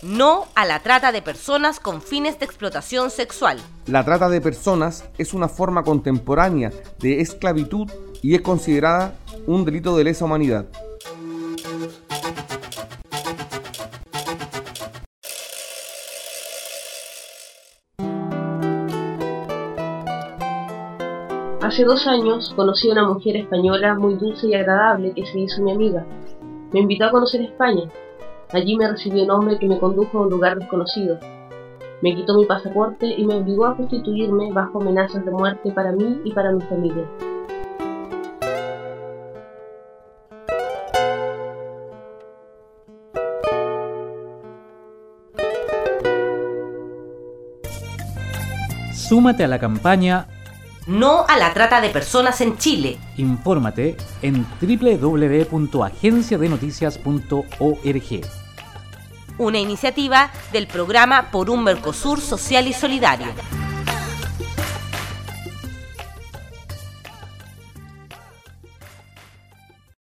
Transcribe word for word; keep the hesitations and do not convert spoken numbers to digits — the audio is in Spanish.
No a la trata de personas con fines de explotación sexual. La trata de personas es una forma contemporánea de esclavitud y es considerada un delito de lesa humanidad. Hace dos años conocí a una mujer española muy dulce y agradable que se hizo mi amiga. Me invitó a conocer España. Allí me recibió un hombre que me condujo a un lugar desconocido. Me quitó mi pasaporte y me obligó a prostituirme bajo amenazas de muerte para mí y para mi familia. Súmate a la campaña No a la trata de personas en Chile. Infórmate en doble u doble u doble u punto agencia de noticias punto org. Una iniciativa del programa Por un Mercosur Social y Solidario.